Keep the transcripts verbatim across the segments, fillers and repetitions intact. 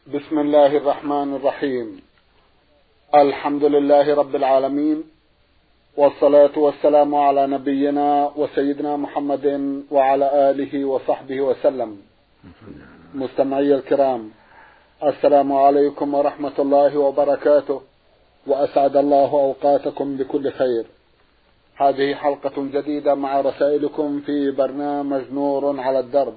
بسم الله الرحمن الرحيم. الحمد لله رب العالمين، والصلاة والسلام على نبينا وسيدنا محمد وعلى آله وصحبه وسلم. مستمعي الكرام، السلام عليكم ورحمة الله وبركاته، وأسعد الله أوقاتكم بكل خير. هذه حلقة جديدة مع رسائلكم في برنامج نور على الدرب.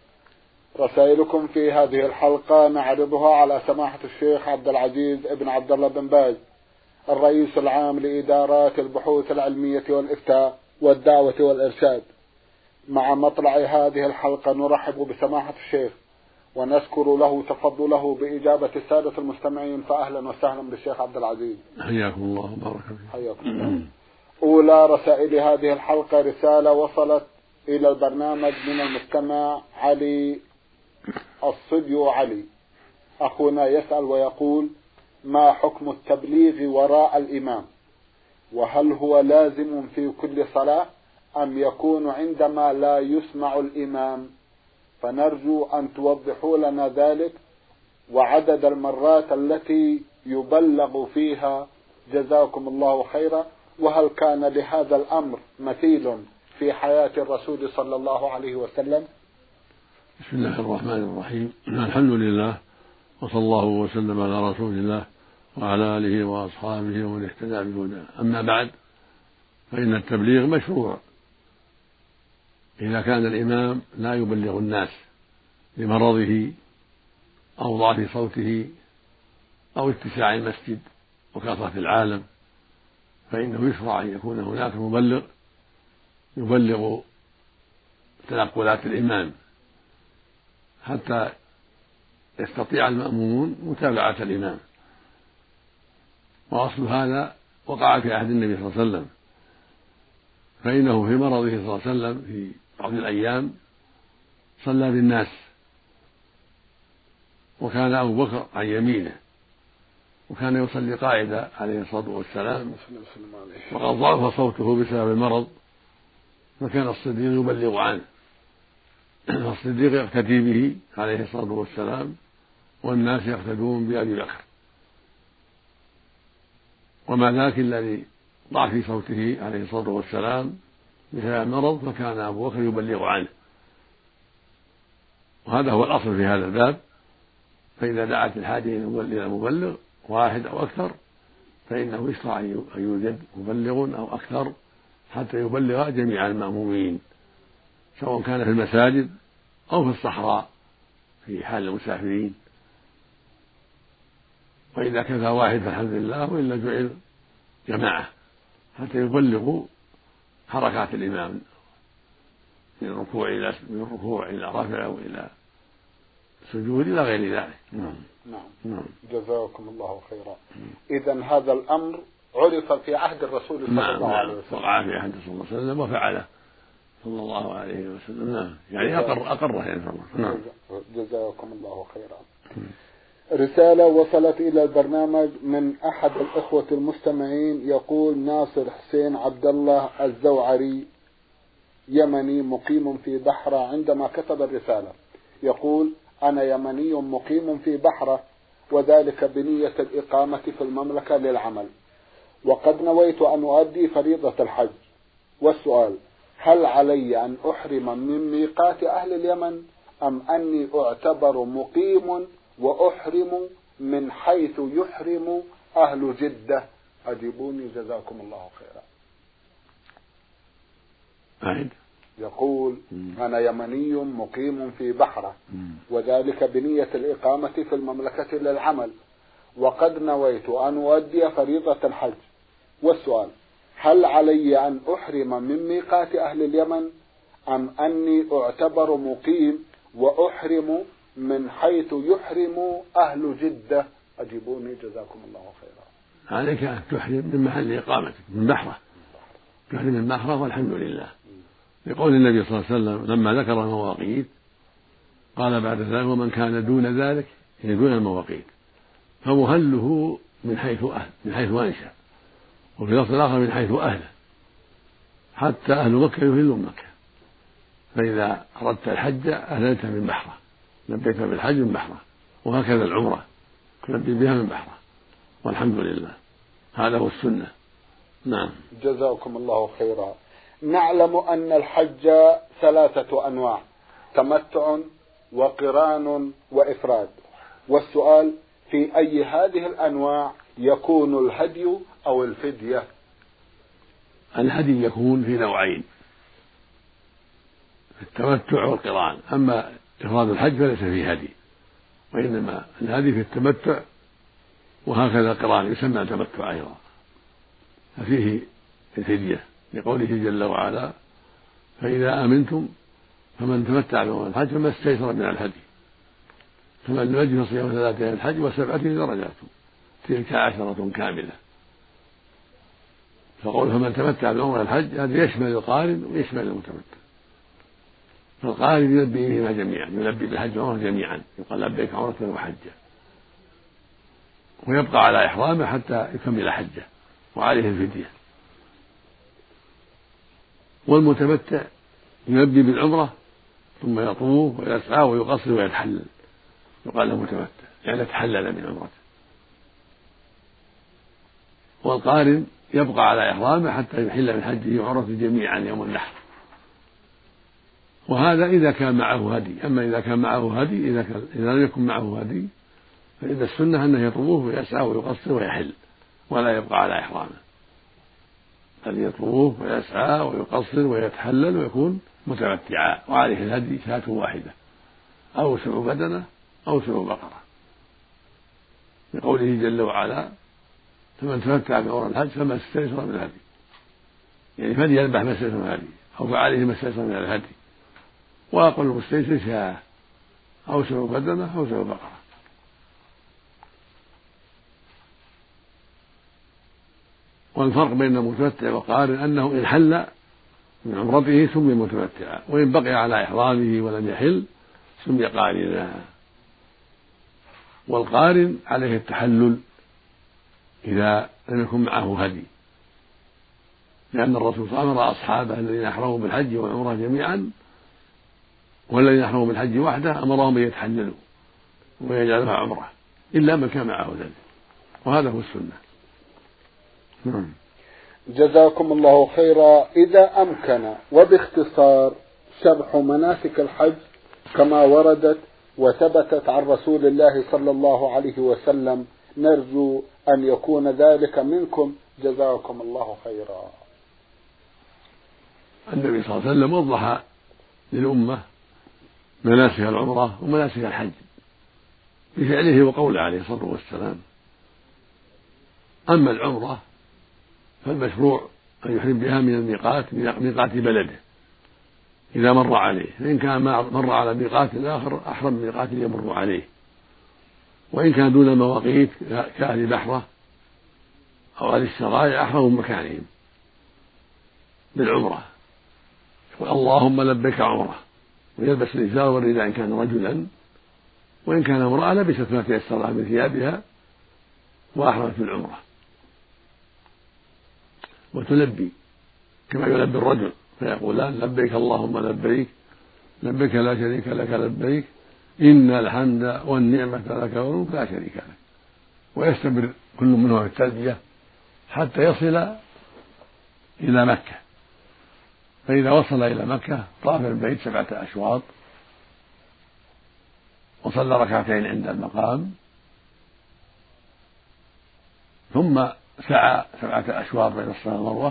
رسائلكم في هذه الحلقة نعرضها على سماحة الشيخ عبد العزيز ابن عبد الله بن باز، الرئيس العام لإدارات البحوث العلمية والإفتاء والدعوة والإرشاد. مع مطلع هذه الحلقة نرحب بسماحة الشيخ ونذكر له تفضله بإجابة السادة المستمعين، فأهلا وسهلا بالشيخ عبد العزيز. حياكم الله وبارك فيكم. حياكم الله. أولى رسائل هذه الحلقة رسالة وصلت إلى البرنامج من المستمع علي الصبي علي. أخونا يسأل ويقول: ما حكم التبليغ وراء الإمام؟ وهل هو لازم في كل صلاة أم يكون عندما لا يسمع الإمام؟ فنرجو أن توضحوا لنا ذلك وعدد المرات التي يبلغ فيها، جزاكم الله خيرا. وهل كان لهذا الأمر مثيل في حياة الرسول صلى الله عليه وسلم؟ بسم الله الرحمن الرحيم. الحمد لله، وصلى الله وسلم على رسول الله وعلى آله وأصحابه ومن اهتدى بهداه. أما بعد، فإن التبليغ مشروع إذا كان الإمام لا يبلغ الناس لمرضه أو ضعف صوته أو اتساع المسجد وكثرة العالم، فإنه يشرع أن يكون هناك مبلغ يبلغ تنقلات الإمام حتى يستطيع المأمومون متابعة الإمام. وأصل هذا وقع في عهد النبي صلى الله عليه وسلم، فإنه في مرضه صلى الله عليه وسلم في بعض الأيام صلى بالناس، وكان أبو بكر عن يمينه، وكان يصلي قاعدة عليه الصلاة والسلام، وقد ضعف صوته بسبب المرض، فكان الصديق يبلغ عنه. الصديق يقتدي به عليه الصلاة والسلام، والناس يقتدون بأبي بكر، وما ذاك الذي ضعف صوته عليه الصلاة والسلام بسبب المرض، فكان أبو بكر يبلغ عنه. وهذا هو الأصل في هذا الباب. فإذا دعت الحاجة إلى مبلغ واحد أو أكثر، فإنه يشرع أن يوجد مبلغ أو أكثر حتى يبلغ جميع المأمومين، سواء كان في المساجد أو في الصحراء في حال المسافرين. وإذا كفى واحد فالحمد لله، وإلا جعل جماعة حتى يبلغوا حركات الإمام من الركوع إلى من الركوع إلى رفع وإلى سجود إلى غير ذلك. نعم. نعم. جزاكم الله خيرا. إذن هذا الأمر عرف في عهد الرسول صلى الله عليه وسلم. وقع في عهد صلى الله عليه وسلم وفعله صلى الله عليه وسلم. نعم، يعني أقر أقره يعني صلى الله عليه وسلم. نعم. جزاكم الله خيرا. رسالة وصلت إلى البرنامج من أحد الإخوة المستمعين، يقول: ناصر حسين عبد الله الزوعري، يمني مقيم في بحرة. عندما كتب الرسالة يقول: أنا يمني مقيم في بحرة، وذلك بنية الإقامة في المملكة للعمل، وقد نويت أن أؤدي فريضة الحج. والسؤال: هل علي أن أحرم من ميقات أهل اليمن، أم أني أعتبر مقيم وأحرم من حيث يحرم أهل جدة؟ أجيبوني جزاكم الله خيرا. أعد. يقول: أنا يمني مقيم في بحرة، وذلك بنية الإقامة في المملكة للعمل، وقد نويت أن أؤدي فريضة الحج. والسؤال: هل علي أن أحرم من ميقات أهل اليمن، أم أني أعتبر مقيم وأحرم من حيث يحرم أهل جدة؟ أجيبوني جزاكم الله خيرا. عليك أن تحرم من محل إقامتك من بحرة، تحرم من بحرة، والحمد لله، لقول النبي صلى الله عليه وسلم لما ذكر المواقيت قال بعد ذلك: ومن كان دون ذلك، يعني دون المواقيت، فمهله من حيث أهل من حيث أنشأ، وفي لفظ الآخر من حيث أهله، حتى أهل مكة يهلون مكة. فإذا أردت الحج أهللت من بحرة، لبيت بالحج من بحرة، وهكذا العمرة يلبي بها من بحره، والحمد لله. هذا هو السنة. نعم. جزاكم الله خيرا. نعلم أن الحج ثلاثة أنواع: تمتع وقران وإفراد، والسؤال في أي هذه الأنواع يكون الهدي أو الفدية؟ الهدي يكون في نوعين، التمتع والقران. أما إفراد الحج فليس فيه هدي، وإنما الهدي في التمتع، وهكذا القران يسمى تمتع أيضا، ففيه الفدية لقوله جل وعلا: فإذا آمنتم فمن تمتع بعمرة الحج فما استيسر من الهدي، فمن لم يجد فصيام ثلاثة أيام الحج وسبعة إذا رجعتم تلك عشرة كاملة. فقول فمن تمتع بعمرة الحج هذا يشمل القارن ويشمل المتمتع. فالقارن يلبي بهما جميعا، يلبي بالحج والعمرة جميعا، يقال لبيك عمرة وحجة، ويبقى على إحرامه حتى يكمل حجه وعليه الفدية. والمتمتع يلبي بالعمرة ثم يطوف ويسعى ويقصر ويتحلل، يقال له متمتع يعني تحلل من عمرته. والقارن يبقى على إحرامه حتى يحل من حجه وعمرته جميعا يوم النحر، وهذا إذا كان معه هدي. أما إذا كان معه هدي، إذا, كان إذا لم يكن معه هدي فإن السنة أنه يطوف ويسعى ويقصر ويحل ولا يبقى على إحرامه، بل يطوف ويسعى ويقصر ويتحلل ويكون متمتعا، وعليه الهدي شاة واحدة أو سبع بدنة أو سبع بقرة، لقوله جل وعلا: فمن تمتع بعمرة الحج فما استيسر من الهدي، يعني فليذبح ما استيسر من الهدي أو فعليه ما استيسر من الهدي، وأقل المستيسر شاة أو سبع بدنة أو سبع بقرة. والفرق بين المتمتع والقارن أنه إن حل من عمرته سمي متمتعا، وإن بقي على إحرامه ولم يحل سمي قارنا. والقارن عليه التحلل إذا لم يكن معه هدي، لأن الرسول صلى الله عليه وسلم أمر أصحابه الذين أحرموا بالحج والعمرة جميعا والذين أحرموا بالحج وحده أمرهم أن يتحللوا ويجعلها عمرة إلا من كان معه ذلك، وهذا هو السنة. نعم. جزاكم الله خيرا. إذا أمكن وباختصار شرح مناسك الحج كما وردت وثبتت عن رسول الله صلى الله عليه وسلم نرجو أن يكون ذلك منكم، جزاكم الله خيرا. النبي صلى الله عليه وسلم وضح للأمة مناسك العمرة ومناسك الحج بفعله وقوله عليه الصلاة والسلام. أما العمرة فالمشروع أن يحرم بها من الميقات ميقات بلده إذا مر عليه، فإن كان مر على ميقات آخر أحرم من ميقات يمر عليه، وإن كان دون المواقيت كأهل بحرة أو أهل السرايا أحرموا من مكانهم بالعمرة، اللهم لبيك عمرة، ويلبس الإزار والرداء إن كان رجلا، وإن كان امرأة لبست ما تيسر لها من ثيابها وأحرمت بالعمرة. وتلبي كما يلبي الرجل فيقولان: لبيك اللهم لبيك لبيك لا شريك لك لبيك إن الحمد والنعمة لك والملك لا شريك لك. ويستمر كل منهم التلبية حتى يصل إلى مكة، فإذا وصل إلى مكة طاف البيت سبعة أشواط وصلى ركعتين عند المقام، ثم سعى سبعة أشواط بين الصفا والمروة،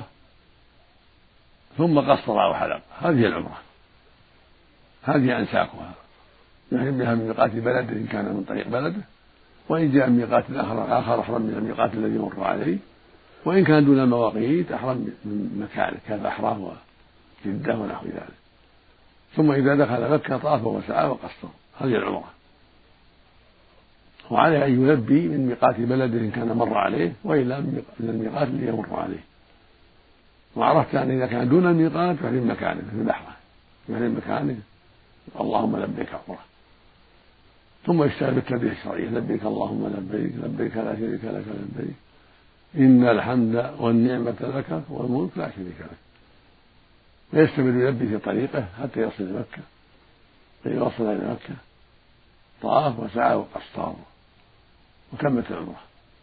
ثم قصر أو حلق. هذه العمرة، هذه أنساكها، يحرم بها من ميقات بلده إن كان من طريق بلده، وإن جاء من ميقات آخر آخر أحرم من الميقات الذي يمر عليه، وإن كان دون المواقيت أحرم من مكانه كالبحرة وجدة ونحو ذلك. ثم إذا دخل مكة طاف وسعى وقصر. هذه العمرة، وعليه أن يلبي من ميقات بلده إن كان مر عليه، وإلا من الميقات الذي يمر عليه. وعرفت أن إذا كان دون الميقات يحرم مكانه في البحرة، يحرم مكانه اللهم لبيك عمرة، ثم يشتغل بالتلبية الشرعية: لبيك اللهم لبيك لبيك لا شريك لك لبيك إن الحمد والنعمة لك والملك لا شريك لك. ويستمر يلبي في طريقه حتى يصل إلى مكة. فإذا وصل إلى مكة طاف وسعى وقصر وكملت العمرة.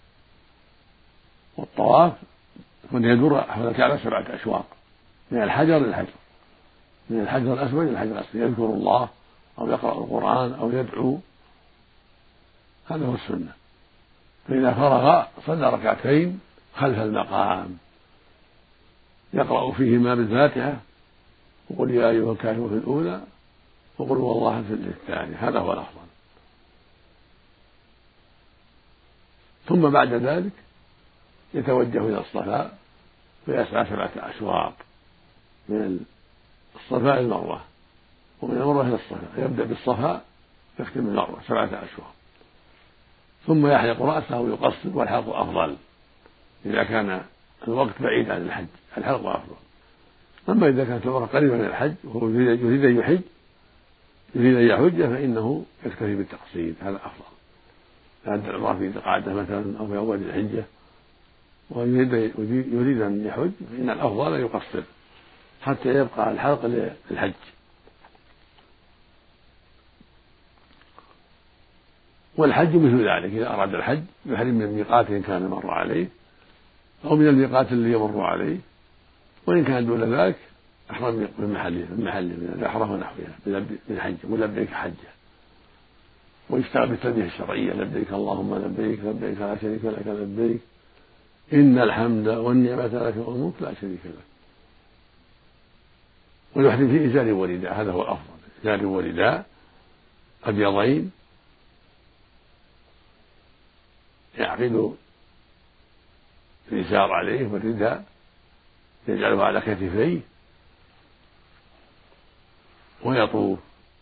والطواف يكون يدور حول الكعبة سبعة أشواط من الحجر للحجر، من الحجر الأسود إلى الحجر الأسود، يذكر الله أو يقرأ القرآن أو يدعو، هذا هو السنة. فإذا فرغ صلى ركعتين خلف المقام يقرأ فيهما بالفاتحة وقل يا أيها الكافرون في الأولى وقل هو الله في الثانية، هذا هو الأفضل. ثم بعد ذلك يتوجه إلى الصفا ويسعى سبعة أشواط من الصفا إلى المروة ومن المروة إلى الصفا، يبدأ بالصفا يختم المروة سبعة أشواط، ثم يحلق رأسه ويقصر، والحلق أفضل إذا كان الوقت بعيد عن الحج، الحلق أفضل. أما إذا كانت العمرة قريبة من الحج وهو يريد أن يحج يريد أن يحج فإنه يكتفي بالتقصير، هذا أفضل. يؤدي العمرة في ذي القعدة مثلا أو في أول الحجة ويريد أن يحج فإن الأفضل أن يقصر حتى يبقى الحلق للحج. والحج مثل ذلك، إذا أراد الحج يحرم من الميقات إن كان مر عليه أو من الميقات اللي يمر عليه، وإن كان دون ذلك أحرم من محله من محله من البحرة ونحوها بالحج ولبيك حجه، ويشتغل بالتلبية الشرعية لبيك اللهم لبيك لبيك لا شريك لك لبيك إن الحمد والنعمة لك والملك لا شريك لك. ويحرم في إزار ورداء، هذا هو الأفضل، إزار ورداء أبيضين يعقد الإزار عليه والرداء يجعله على كتفيه ويطوف.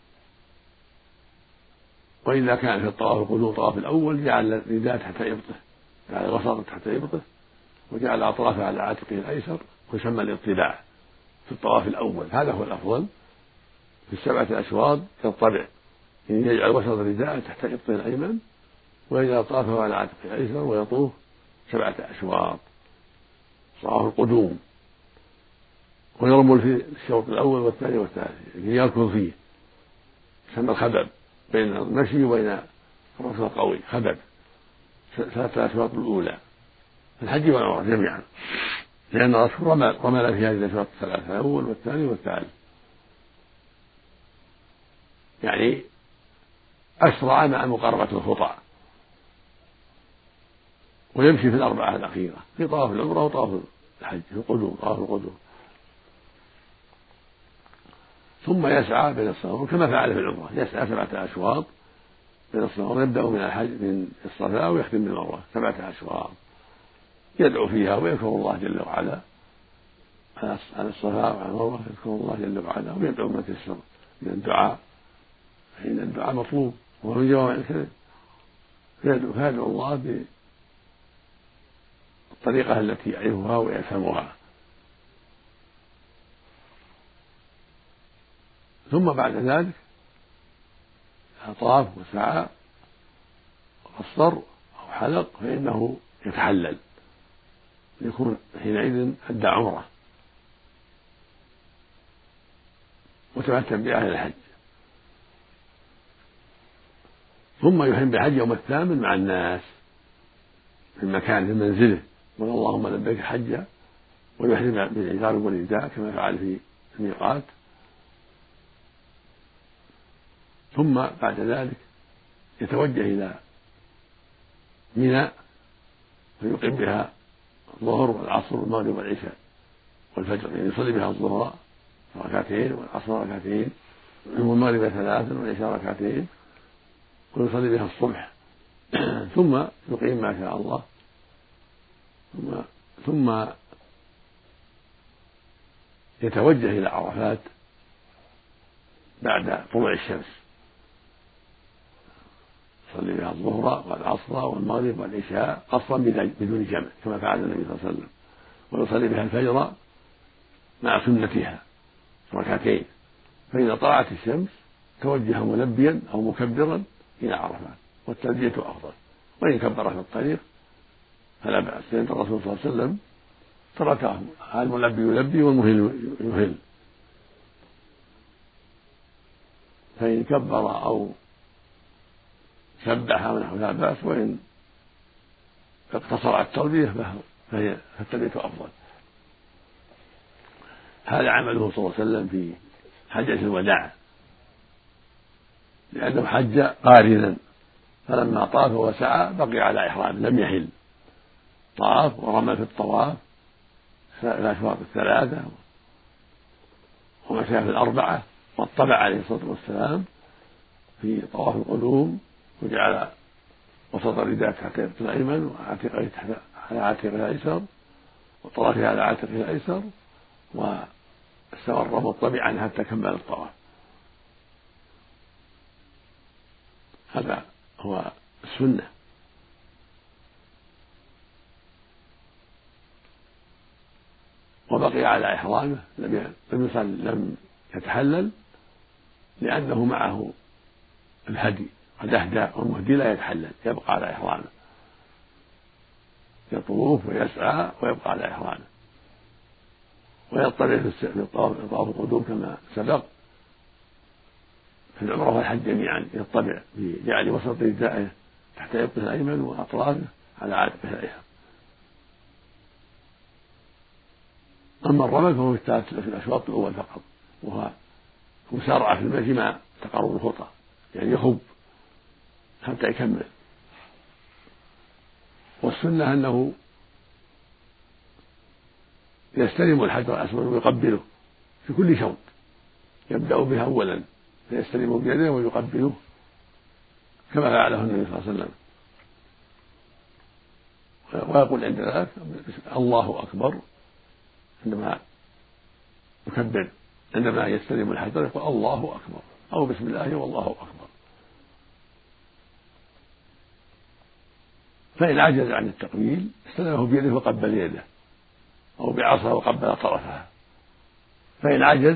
وإذا كان في الطواف القدوم الطواف الأول جعل الرداء تحت إبطه، جعل الوسط تحت إبطه وجعل أطرافه على عاتقه الأيسر، ويسمى الاطباع في الطواف الأول، هذا هو الأفضل. في السبعة الأشواط يضطبع، يعني يجعل وسط الرداء تحت إبطه الأيمن ويجعل أطرافه على عاتقه الأيسر ويطوف سبعة أشواط طواف القدوم. ويرمل في الشوط الأول والثاني والثالث، يعني يركض فيه، يسمى الخبب، بين المشي وبين الركض القوي خبب، ثلاثة أشواط الأولى في الحج والعمرة جميعا، لأن الرسول رمل رمل في هذه الأشواط الثلاثة الأول والثاني والثالث، يعني أسرع مع مقاربة الخطى، ويمشي في الأربعة الأخيرة في طواف العمرة وطواف الحج في القدوم طواف القدوم. ثم يسعى بين الصفا كما فعل في العمرة، يسعى سبعة أشواط بين الصفا، يبدأ من الحج من الصفا ويختم بالمروة سبعة أشواط، يدعو فيها ويذكر الله جل وعلا على الصفا وعلى المروة، يذكر الله جل وعلا ويدعو ما تيسر من الدعاء، فإن الدعاء مطلوب وهو من جوامع الكلم، فيدعو الله بالطريقة التي يعرفها ويفهمها. ثم بعد ذلك طاف وسعى وقصر أو حلق فإنه يتحلل، يكون حينئذ أدى عمرة وتمتع بأهل الحج. ثم يحرم بالحج يوم الثامن مع الناس في المكان في منزله، قل اللهم لبيك حجا، ويحرم بالعذار والرداء كما فعل في الميقات. ثم بعد ذلك يتوجه إلى منى فيقيم بها الظهر والعصر والمغرب والعشاء والفجر، يعني يصلي بها الظهر ركعتين والعصر ركعتين والمغرب ثلاثا والعشاء ركعتين ويصلي بها الصبح ثم يقيم ما شاء الله، ثم ثم يتوجه إلى عرفات بعد طلوع الشمس، يصلي بها الظهر والعصر والمغرب والعشاء قصرا بدون جمع كما فعل النبي صلى الله عليه وسلم، ويصلي بها الفجر مع سنتها ركعتين. فإذا طلعت الشمس توجه ملبيا أو مكبرا إلى عرفات، والتلبية أفضل، وإن كبر في الطريق فلا بأس، لأن الرسول صلى الله عليه وسلم تركه الملبي يلبي والمهل يهل، فإن كبر أو سبح ونحو لا بأس، وإن اقتصر على التلبية فهي فالتلبية أفضل. هذا عمله صلى الله عليه وسلم في حجة الوداع، لأنه حج قارنا، فلما طاف وسعى بقي على إحرام لم يحل، طاف ورمى في الطواف الأشواط الثلاثة ومشى في الأربعة، واطلع عليه الصلاة والسلام في طواف القدوم، وجعل وسط الرداء تحت الأيمن وعاتقه على عاتقه الأيسر وطرفه على عاتقه الأيسر، واستمر مطبعا حتى كمل الطواف. هذا هو السنة. وبقي على إحرامه، لم لم يتحلل لأنه معه الهدي، قد أهدى والمهدي لا يتحلل، يبقى على إحرامه، يطوف ويسعى ويبقى على إحرامه، ويطلع في طواف القدوم كما سبق في العمرة والحج جميعا، يطلع بجعل وسط ردائه تحت يده الأيمن وأطرافه على عاتقه الأيسر. أما الرمل فهو في الأشواط الأول فقط، وهو مسارعة في المشي مع تقارب الخطى، يعني يخب حتى يكمل. والسنة أنه يستلم الحجر الأسود ويقبله في كل شوط، يبدأ به أولا فيستلم بيده ويقبله كما فعله النبي صلى الله عليه وسلم، ويقول عند ذلك الله أكبر عندما يكبر، عندما يستلم الحجر يقول الله أكبر أو بسم الله والله أكبر. فإن عجز عن التقبيل استلمه بيده وقبل يده، أو بعصا وقبل طرفها. فإن عجز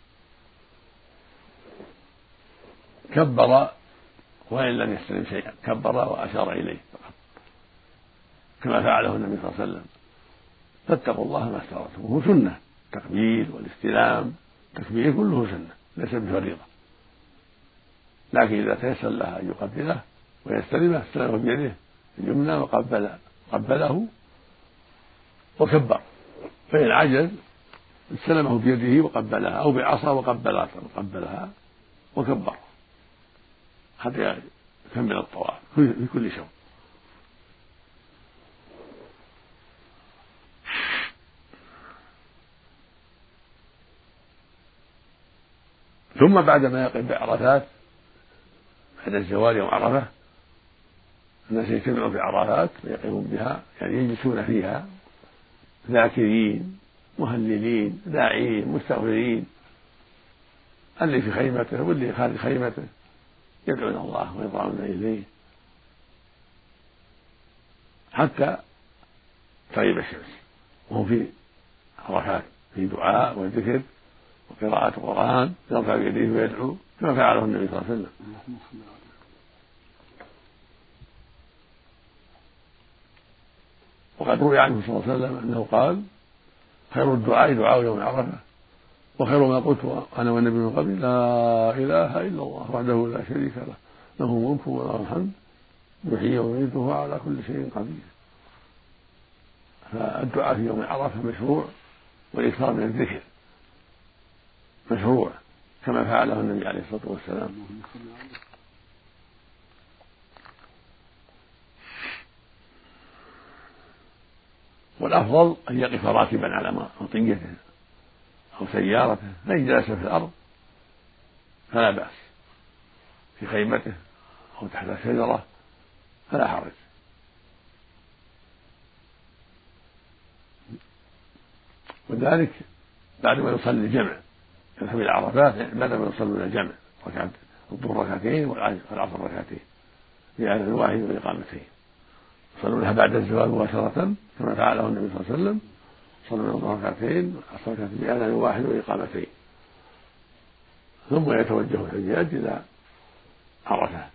كبر وإن لم يستلم شيئا، كبر وأشار إليه فقط كما فعله النبي صلى الله عليه وسلم. فاتقوا الله ما استطعتم، وهو سنة التقبيل والاستلام، التكبير كله سنة ليس بفريضة، لكن إذا تيسر له أن يقبله ويستلمه استلمه بيده اليمنى وقبل قبله وكبر. فإن عجز استلمه بيده وقبلها أو بعصا وقبلها وقبلها وكبر حتى يكمل الطواف في كل شوط. ثم بعدما يقف بعرفات بعد الزوال يوم عرفة، الناس يجتمعون في عرفات ويقفون بها، يعني يجلسون فيها ذاكرين مهللين داعين مستغفرين، اللي في خيمته واللي خارج خيمته يدعون الله ويضرعون إليه حتى تغيب الشمس، وهم في عرفات في دعاء وذكر وقراءة القرآن، يرفع يديه ويدعو كما فعله النبي صلى الله عليه وسلم. وقد روي عنه صلى الله عليه وسلم أنه قال: خير الدعاء دعاء يوم عرفة، وخير ما قلت أنا والنبي من قبل لا إله إلا الله وحده لا شريك له له الملك وله الحمد يحيي ويميت وهو على كل شيء قدير. فالدعاء في يوم عرفة مشروع، والإكثار من الذكر مشروع كما فعله النبي عليه الصلاة والسلام. والأفضل أن يقف راكبا على مطيته أو سيارته، فإن جلس في الأرض فلا بأس، في خيمته أو تحت شجرة فلا حرج. وذلك بعد ما يصلي الجمع، يذهب إلى عرفات بعد ما يصلون الجمع، ركعت الظهر ركعتين والعصر ركعتين بأذان واحد وإقامتين، يصلونها بعد الزوال مباشرة كما فعله النبي صلى الله عليه وسلم، صلوا الظهر ركعتين والعصر ركعتين بأذان واحد وإقامتين، ثم يتوجه الحجاج إلى عرفة.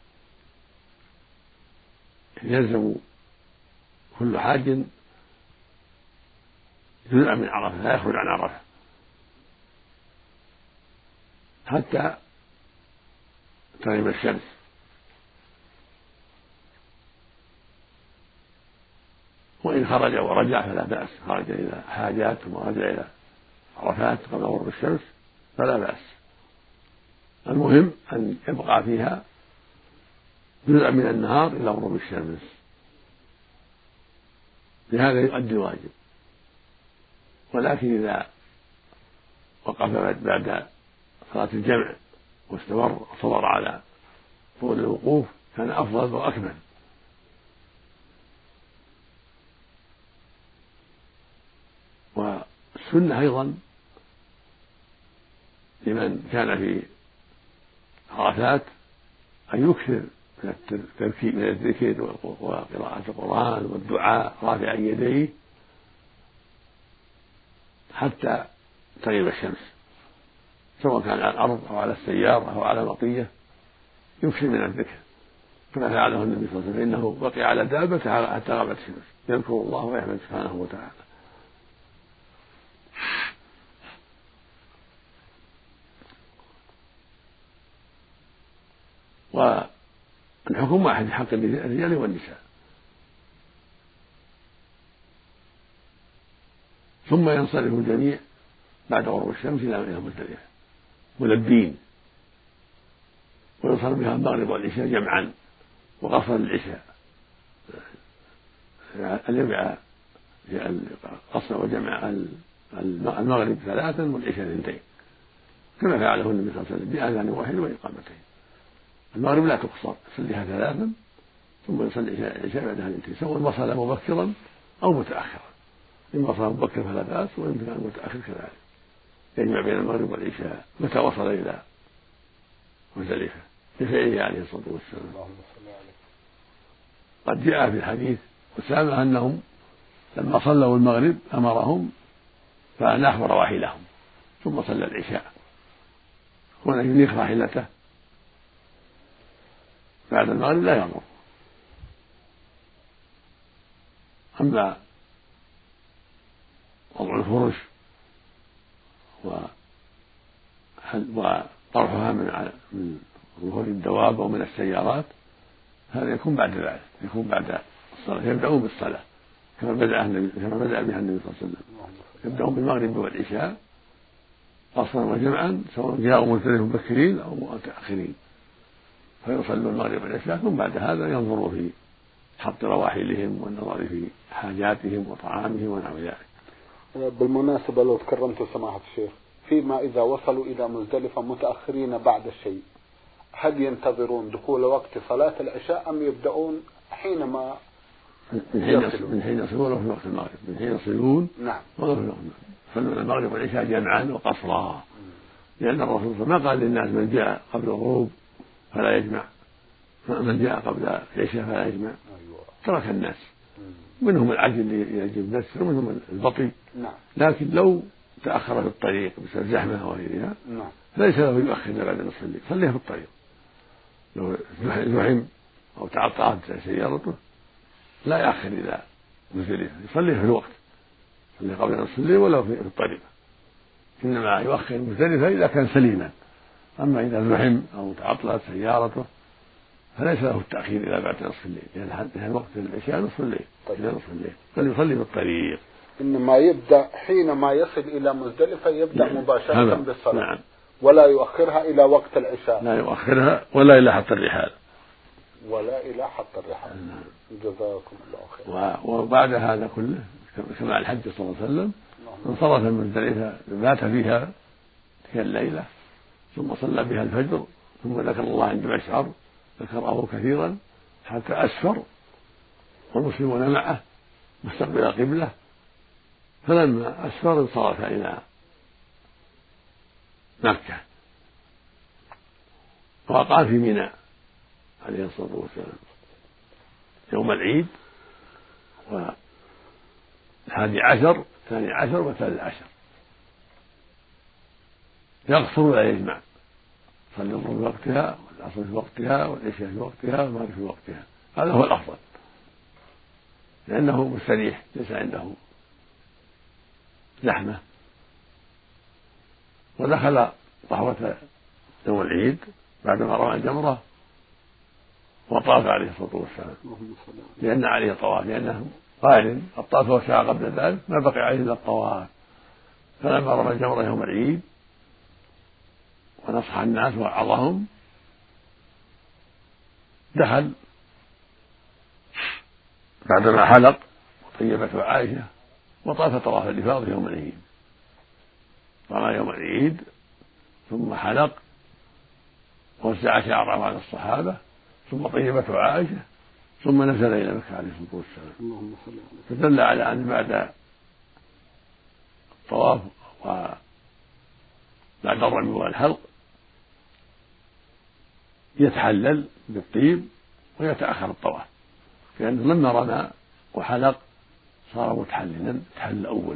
يلزم كل حاج جزءا من عرفة، لا يخرج عن عرفة حتى تغيب الشمس، وإن خرج ورجع فلا بأس، خرج إلى حاجات ثم رجع إلى عرفات قبل غروب الشمس فلا بأس. المهم أن يبقى فيها جزء من النهار إلى غروب الشمس، لهذا يؤدي الواجب. ولكن إذا وقف بعد صلاة الجمع واستمر وصبر على طول الوقوف كان أفضل وأكمل. والسنة أيضا لمن كان في عرفات أن يكثر من التركيب من الذكر وقراءة القرآن والدعاء رافعا يديه حتى تغيب الشمس، سواء كان على الأرض أو على السيارة أو على مطية، يكثر من الذكر كما فعله النبي صلى الله عليه وسلم، إنه بقي على دابته حتى غابت الشمس يذكر الله ويحمد سبحانه وتعالى. والحكم واحد في حق الرجال والنساء. ثم ينصرف الجميع بعد غروب الشمس إلى مزدلفة ملبين، ويصلي بها المغرب والعشاء جمعا وقصر العشاء، الجمع قصر وجمع المغرب ثلاثا والعشاء اثنتين كما فعله النبي صلى الله عليه وسلم بأذان واحد وإقامتين. المغرب لا تقصر، يصليها ثلاثا ثم يصلي العشاء بعدها اثنتين، سواء وصل مبكرا أو متأخرا، إن وصل مبكر فلا بأس، وإن كان متأخر كذلك يجمع بين المغرب والعشاء متى وصل إلى مزدلفة بفعله عليه الصلاة والسلام. قد جاء في الحديث أسامة أنهم لما صلوا المغرب أمرهم فأناخوا رواحلهم ثم صلى العشاء، هنا ينيخ راحلته بعد المغرب لا يضر. أما وضع الفرش وطرحها من ظهور الدواب ومن السيارات هذا يكون بعد ذلك، يكون بعد الصلاة، يبدأون بالصلاة كما بدأ كما بدأ بها النبي صلى الله عليه وسلم، يبدأون بالمغرب والعشاء قصرا وجمعا سواء جاءوا مزدلفة مبكرين أو متأخرين، فيصلوا المغرب والعشاء ثم بعد هذا ينظروا في حط رواحلهم والنظر في حاجاتهم وطعامهم ونحو ذلك. بالمناسبة لو تكرمت سماحة الشيخ، فيما إذا وصلوا إلى مزدلفة متأخرين بعد الشيء، هل ينتظرون دخول وقت صلاة العشاء أم يبدأون حينما من حين يصلون من حين يصلون في وقت المغرب من حين يصلون نعم يصلون المغرب والعشاء جمعا وقصرا، لأن الرسول صلى الله عليه وسلم ما قال للناس من جاء قبل الغروب فلا يجمع، من جاء قبل العشاء فلا يجمع، ترك الناس منهم العجل يجب نفسه ومنهم البطيء، لكن لو تأخر في الطريق بسبب زحمة وغيرها ليس له يؤخر بعد نصف الليل، صليها في الطريق. لو زحم أو تعطلت سيارته لا يأخر إلى مزدلفة، يصليها في الوقت، يصلي قبل نصف الليل ولو في الطريق، إنما يؤخر مزدلفة إذا كان سليما. أما إذا زحم أو تعطلت سيارته فليس له التأخير إلى بعد نصف الليل، لأن يعني وقت العشاء نصف الليل إلى نصف الليل، بل يصلي في الطريق. إنما يبدأ حينما يصل إلى مزدلفة يبدأ نعم. مباشرة بالصلاة نعم. ولا يؤخرها إلى وقت العشاء، لا يؤخرها ولا إلى حط الرحال ولا إلى حط الرحال. نعم. جزاكم الله خير. وبعد هذا كله كما الحج صلى الله عليه وسلم انصرف من مزدلفة بات فيها تلك الليلة ثم صلى بها الفجر ثم ذكر الله عند مشعر ذكره كثيرا حتى أسفر والمسلمون معه مستقبل قبله، فلما أسفر انصرف إلى مكة وقع في منى عليه الصلاة والسلام يوم العيد والحادي عشر الثاني عشر والثالث عشر، يقصر ولا يجمع، صلي الظهر في وقتها والعصر في وقتها والعشاء في وقتها والمغرب في وقتها، هذا هو الأفضل لأنه مستريح ليس عنده زحمة. ودخل طهوة يوم العيد بعدما رمى الجمرة وطاف عليه الصلاة والسلام، لأن عليه طواف، لأنه قارن الطواف وسعى قبل ذلك ما بقي عليه إلا الطواف. فلما رمى الجمرة يوم العيد ونصح الناس ووعظهم دخل بعدما حلق وطيبته عائشة وطاف طواف الإفاضة يوم العيد. رمى يوم العيد ثم حلق ووزع شعره على الصحابة ثم طيبته عائشة ثم نزل إلى مكة عليه الصلاة والسلام. فدل على أن بعد الطواف وبعد الرمي والحلق يتحلل بالطيب ويتأخر الطواف، لأنه لما رمى وحلق صار متحللا تحل أول.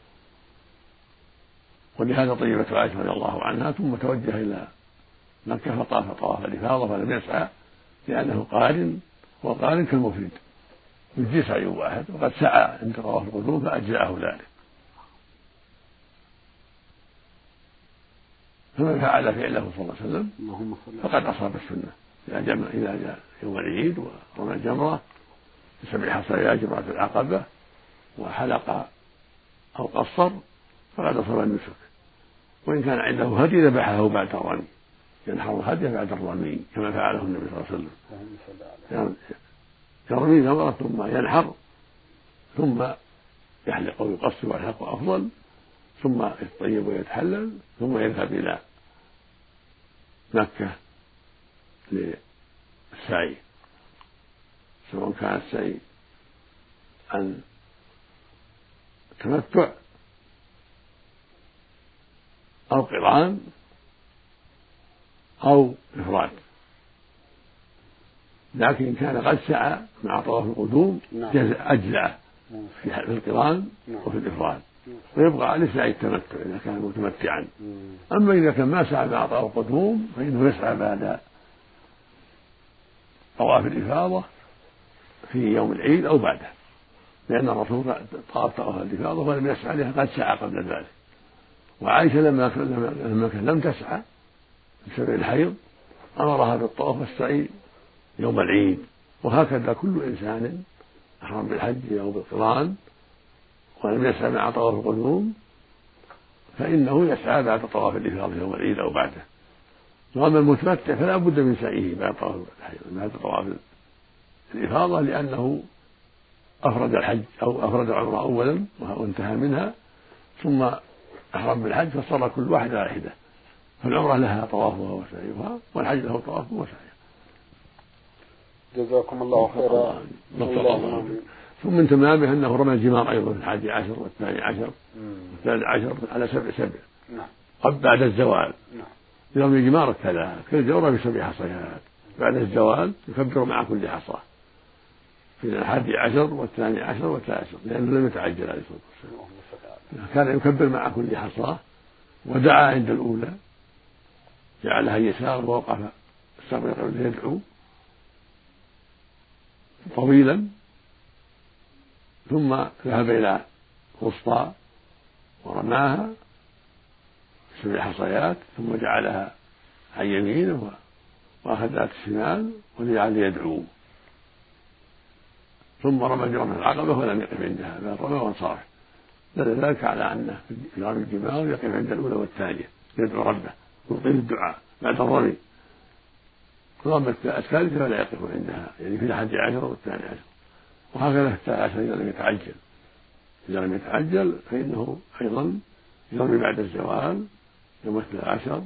ولهذا طيبة عائشة رضي الله عنها ثم توجه إلى مكة فطاف طواف الإفاضة فلم يسعى لأنه قارن، والقارن كالمفرد يجزي سعي واحد، وقد سعى عند طواف القدوم فأجزأه ذلك. فمن فعل فعله صلى الله عليه وسلم فقد أصاب السنة. إذا جاء يوم العيد ورمى الجمرة بسبع حصيات جمرة العقبة وحلق أو قصر فقد أصاب النسك. وإن كان عنده هدي ذبحه بعد الرمي، ينحر الهدي بعد الرمي كما فعله النبي صلى الله عليه وسلم، يرمي جمرة ثم ينحر ثم يحلق ويقصر والحلق أفضل، ثم يطيب ويتحلل ثم يذهب إلى مكة للسعي، سواء كان السعي عن تمتع أو قران أو إفراد. لكن كان قد سعى مع طواف القدوم أجزأه في القران وفي الإفراد، ويبقى عليه سعي التمتع إذا كان متمتعا. أما إذا كان ما سعى مع طواف القدوم فإنه يسعى بعد طواف الإفاضة في يوم العيد أو بعده، لأن الرسول طاف طواف الإفاضة ولم يسعى لها، قد سعى قبل ذلك. وعائشة لما لما كان لم تسعى بسبب الحيض أمرها بالطواف والسعي يوم العيد. وهكذا كل إنسان أحرم بالحج أو بالقران ولم يسعى مع طواف القدوم فإنه يسعى بعد طواف الإفاضة يوم العيد أو بعده. وأما المتمتع فلا بد من سعيه بعد طواف بعد طواف الإفاضة، لأنه أفرد الحج أو أفرد العمرة أولا وانتهى منها ثم أحرم بالحج فصار كل واحد على حدة، فالعمرة لها طوافها وسعيها والحج له طوافه وسعيه. جزاكم الله خيرا. ثم من تمامه أنه رمى الجمار أيضا في الحادي عشر والثاني عشر والثالث عشر على سبع سبع قبل بعد الزوال. يرمي الجمار كذا كل جورة بسبع حصيات، بعد الزوال يكبر مع كل حصاة في الحادي عشر والثاني عشر والثالث عشر، لأنه لم يتعجل عليه الصلاة والسلام، كان يكبر مع كل حصاة ودعا عند الأولى جعلها يسار ووقف استقبل يدعو طويلا، ثم ذهب إلى وسطى ورماها سبع حصيات ثم جعلها عن يمينه وأخذ ذات الشمال وجعل يدعو، ثم رمى جمرة العقبة ولم يقف عندها بل رمى وانصرف. دل ذلك على أنه في رمي الجمار يقف عند الأولى والثانية يدعو ربه ويطيل الدعاء بعد الرمي، ورمى الثالثة فلا يقف عندها، يعني في الحادي عشر والثاني عشر. وهكذا في الثالث عشر إذا لم يتعجل إذا لم يتعجل فإنه أيضا يرمي بعد الزوال يوم الثالث عشر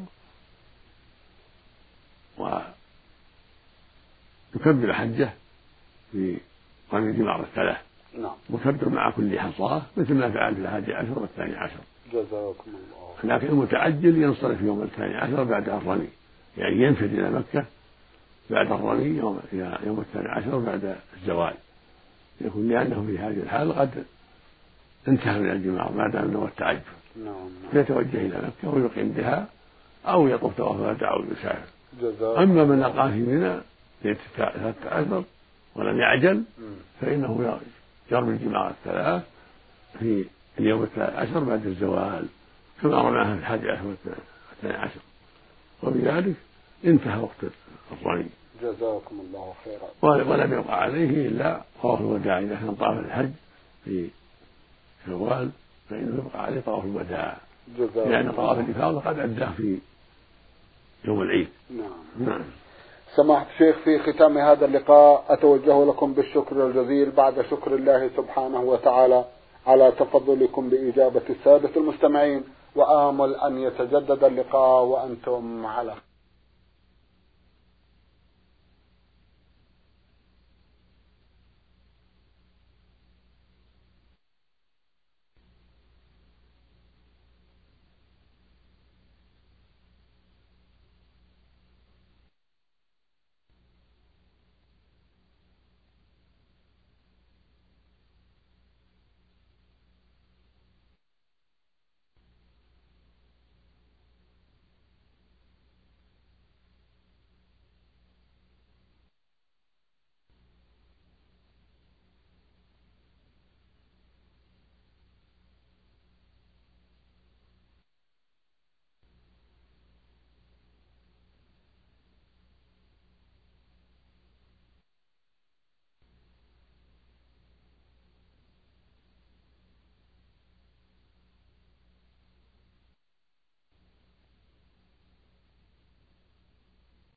ويكبر حجه في رمي الجمار الثلاث مكبر مع كل حصاة مثل ما فعل في الحادي عشر والثاني عشر. جزاكم الله. لكن المتعجل ينصرف يوم الثاني عشر بعد الرمي، يعني ينفذ إلى مكة بعد الرمي يوم يوم الثاني عشر بعد الزوال، يكون لأنه في هذه الحال قد انتهى من الجمار ما دام له التعجل، فيتوجه إلى مكة ويقيم بها أو يطوف طواف الوداع أو يسافر. أما من أقام في منى ليلة عشر ولم يعجل فإنه يرمي الجمار الثلاث في اليوم الثالث عشر بعد الزوال كما رماها في الحادي عشر والثاني عشر، وبذلك انتهى وقت الرمي جزاكم الله خيرا. ولم يقع عليه إلا طواف الوداع، إذا كان طاف الحج في شوال فإنه يبقى عليه طواف الوداع، لأن طواف الإفاضة قد أداه في يوم العيد. نعم. نعم. سماحة الشيخ، في ختام هذا اللقاء أتوجه لكم بالشكر الجزيل بعد شكر الله سبحانه وتعالى على تفضلكم بإجابة السادة المستمعين، وآمل أن يتجدد اللقاء وأنتم على